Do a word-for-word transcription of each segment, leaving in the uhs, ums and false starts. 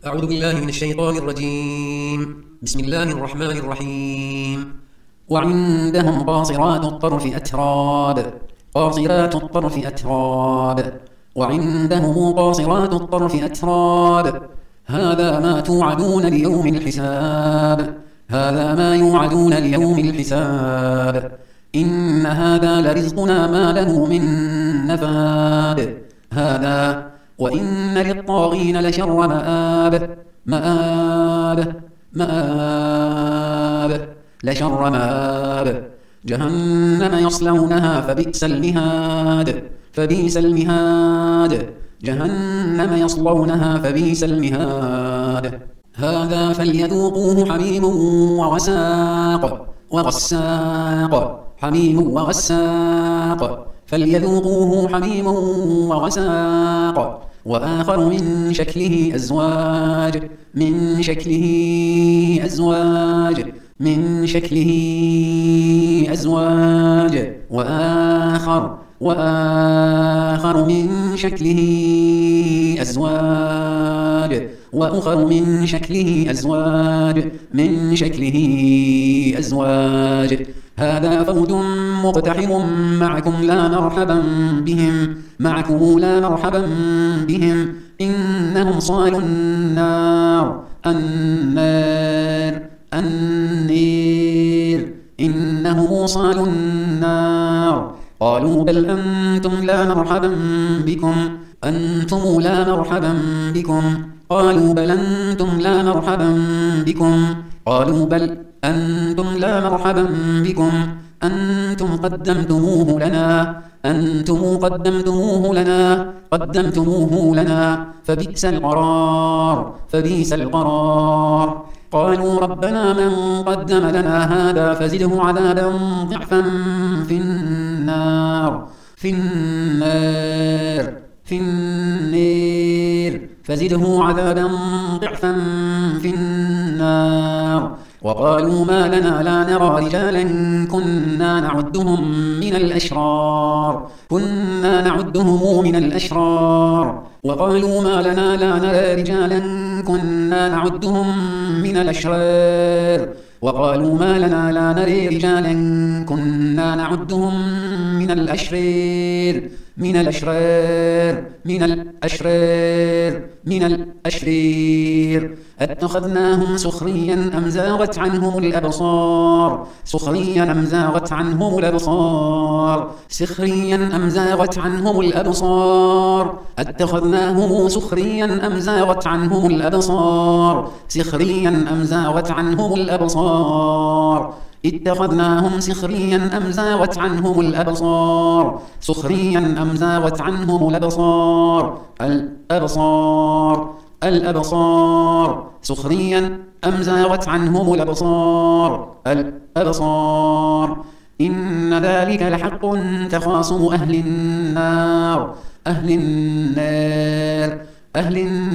أعوذ بالله من الشيطان الرجيم. بسم الله الرحمن الرحيم. وعندهم قاصرات الطرف أتراب قاصرات الطرف أتراب وعندهم قاصرات الطرف أتراب هذا ما توعدون ليوم الحساب هذا ما يوعدون ليوم الحساب إن هذا لرزقنا ما له من نفاد هذا وإن للطاغين لشر مآب مآب مآب لشر مآب جهنم يصلونها فبئس المهاد فبئس المهاد جهنم يصلونها فبئس المهاد هذا فليذوقوه حميم وغساق وغساق حميم وغساق فليذوقوه حميم وغساق وآخر من شكله أزواج من شكله أزواج من شكله أزواج وآخر وآخر من شكله أزواج وآخر من شكله أزواج من شكله أزواج هذا فوج مقتحم معكم لا مرحبا بهم معكم لا مرحبا بهم إنهم صالوا النار النار النير إنهم صالوا النار قالوا بل أنتم لا مرحبا بكم أنتم لا مرحبا بكم قالوا بل أنتم لا مرحبا بكم قالوا بل أنتم لا مرحبا بكم أنتم قدمتموه لنا أنتم قدمتموه لنا قدمتموه لنا فبئس القرار فبئس القرار قالوا ربنا من قدم لنا هذا فزده عذابا ضعفا في النار في النار في النار فزده عذابا ضعفا في النار وقالوا ما لنا لا نرى رجالا كنا نعدهم من الأشرار كنا نعدهم من الأشرار وقالوا ما لنا لا نرى رجالا كنا نعدهم من الأشرار وقالوا ما لنا لا نرى رجالا كنا نعدهم من الأشرار من الأشرار من الأشرار من الأشرار اتخذناهم سخريا أم زاغت عنهم الأبصار سخريا أم زاغت عنهم الأبصار سخريا أم زاغت عنهم الأبصار اتخذناهم سخريا أم زاغت عنهم الأبصار سخريا أم زاغت عنهم الأبصار اتخذناهم سخريا أم زاغت عنهم الأبصار سخريا أم زاغت عنهم الأبصار الأبصار الأبصار سخريا أم زاغت عنهم الأبصار الأبصار إن ذلك لحق تخاصم أهل النار أهل النار أهل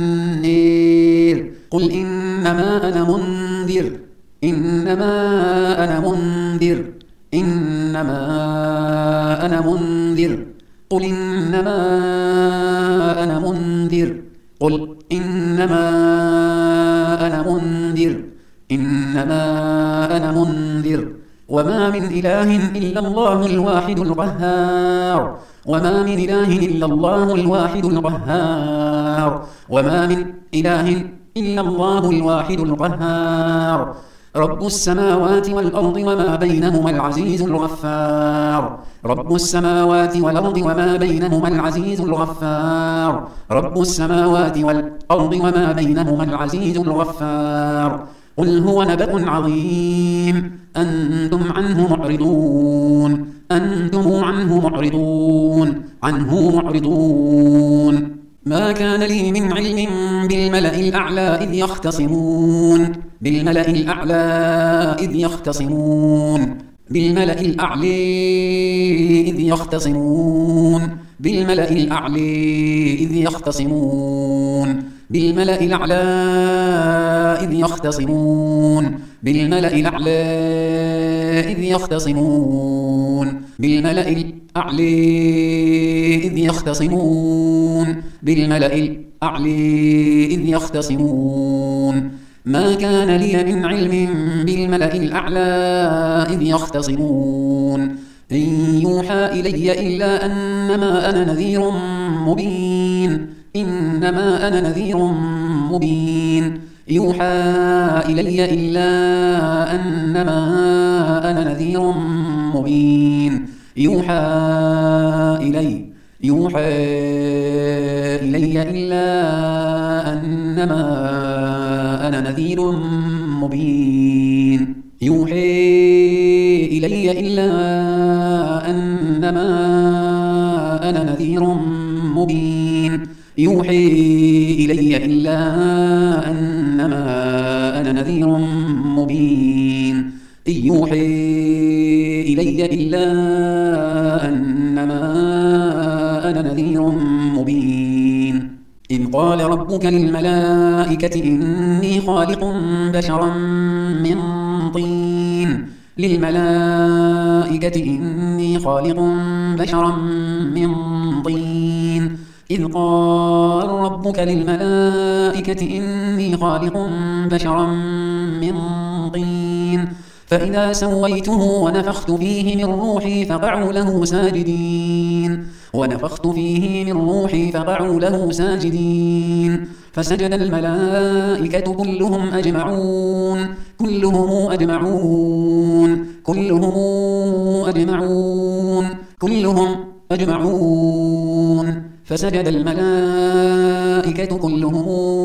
النار قل إنما أنا منذر إنما أنا منذر إنما أنا منذر قل إنما أنا منذر قل إنما أنا منذر إنما أنا منذر وما من إله إلا الله الواحد القهار وما من إله إلا الله الواحد القهار وما من إله إلا الله الواحد القهار رب السماوات والأرض وما بينهما العزيز الغفار رب السماوات والأرض وما بينهما العزيز الغفار رب السماوات والأرض وما بينهما العزيز الغفار قل هو نبأ عظيم أنتم عنه معرضون أنتم عنه معرضون عنه معرضون ما كان لي من علم بالملأ الأعلى إذ يختصمون بالملأ الأعلى إذ يختصمون بالملأ الأعلى إذ يختصمون بالملأ الأعلى إذ يختصمون بالملأ الأعلى إذ يختصمون بالملأ الأعلى إذ يختصمون بالملأ الأعلى إذ يختصمون بالملأ الأعلى إذ يختصمون ما كان لي من علم بالملأ الأعلى إذ يختصمون إن يوحى إلي إلا أنما أنا نذير مبين إنما أنا نذير مبين يوحى إلي إلا أنما أنا نذير مبين يوحى إلي يوحى إلي إلا أنما أنا نذير مبين يوحى إلي إلا أنما أنا نذير مبين يوحي إلي إلا أنما أنا نذير مبين يوحي إلي إلا أنما أنا نذير مبين إذ قال ربك للملائكة إني خالق بشرا من طين للملائكة إني خالق بشرا من طين إذ قال ربك للملائكة إني خالق بشرا من طين فإذا سويته ونفخت فيه من روحي فقعوا له ساجدين ونفخت فيه من روحي فقعوا له ساجدين فسجد الملائكة كلهم أجمعون كلهم أجمعون كلهم أجمعون كلهم أجمعون فسجد الملائكة كلهم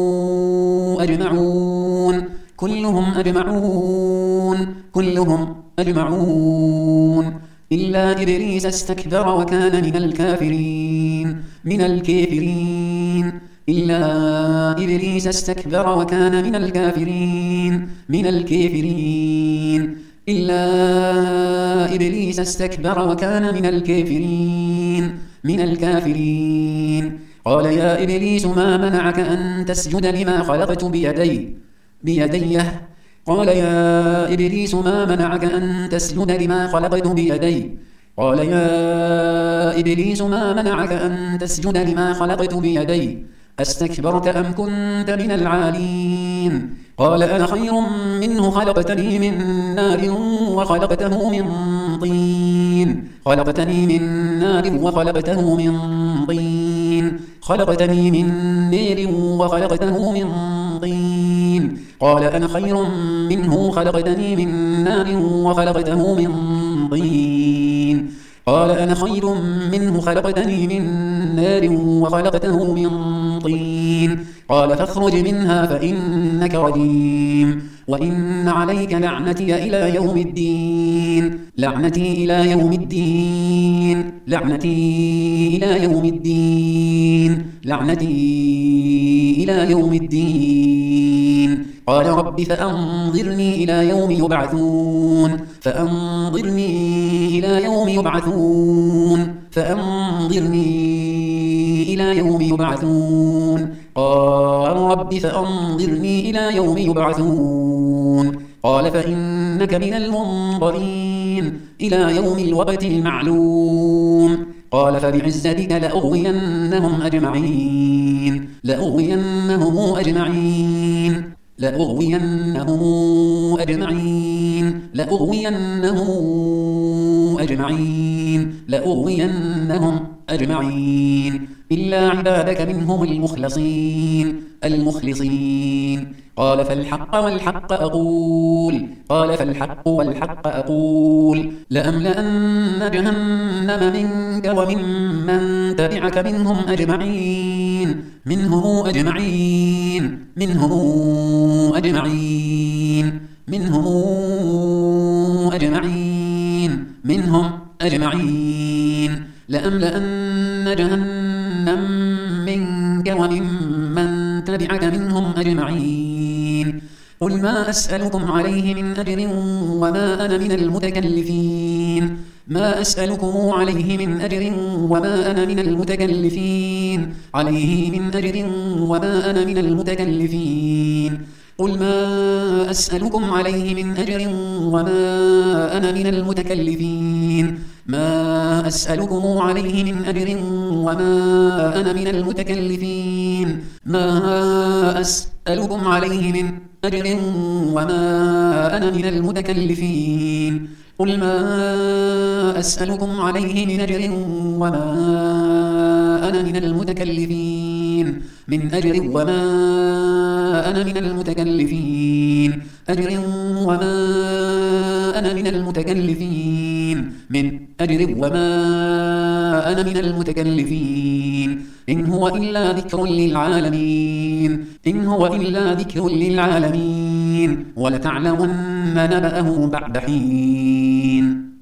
أجمعون كلهم أجمعون كلهم أجمعون إلا إبليس استكبر وكان من الكافرين من الكافرين إلا إبليس استكبر وكان من الكافرين من الكافرين إلا إبليس استكبر وكان من الكافرين من الكافرين قال يا إبليس ما منعك أن تسجد لما خلقت بيدي بيديه قال يا إبليس ما منعك أن تسجد لما خلقت بيدي قال يا إبليس ما منعك أن تسجد لما خلقت بيدي أستكبرت أم كنت من العالين قال أنا خير منه خلقتني من نار وخلقته من طين خلقتني من نار وخلقته من طين خلقتني من نار وخلقته من طين قال أنا خير منه خلقتني من نار وخلقته من طين قال أنا خير منه خلقتني من نار وخلقته من طين قال فاخرج منها فإنك رجيم وإن عليك لعنتي إلى يوم الدين لعنتي إلى يوم الدين لعنتي إلى يوم الدين لعنتي إلى يوم الدين قال رب فأنظرني إلى يوم يبعثون فأنظرني إلى يوم يبعثون فأنظرني إلى يوم يبعثون قال رب فأنظرني إلى يوم يبعثون قال فإنك من المنظرين إلى يوم الوقت المعلوم قال فبعزتك لأغوينهم أجمعين لأغوينهم أجمعين لأغوينهم أجمعين لأغوينهم أجمعين لأغوينهم أجمعين إلا عبادك منهم المخلصين المخلصين قال فالحق والحق أقول قال فالحق والحق أقول لأملأن جهنم منك وممن تبعك منهم أجمعين منهم أجمعين منهم أجمعين منهم أجمعين منهم أجمعين لأملأن جهنم منك وممن تبعك منهم أجمعين قل ما أسألكم عليه من أجر وما أنا من المتكلفين ما أسألكم عليه من أجر وما أنا من المتكلفين عليه من أجر وما أنا من المتكلفين قل ما أسألكم عليه من أجر وما أنا من المتكلفين ما أسألكم عليه من أجر وما أنا من المتكلفين ما أسألكم عليه من أجر وما أنا من المتكلفين قل ما أسألكم عليه من أجر وما أنا من المتكلفين من أجر وما أنا من المتكلفين أجر وما أنا من المتكلفين من أجر وما أنا من المتكلفين إن هو إلا ذكر للعالمين إن هو إلا ذكر للعالمين ولتعلمن نبأه بعد حين.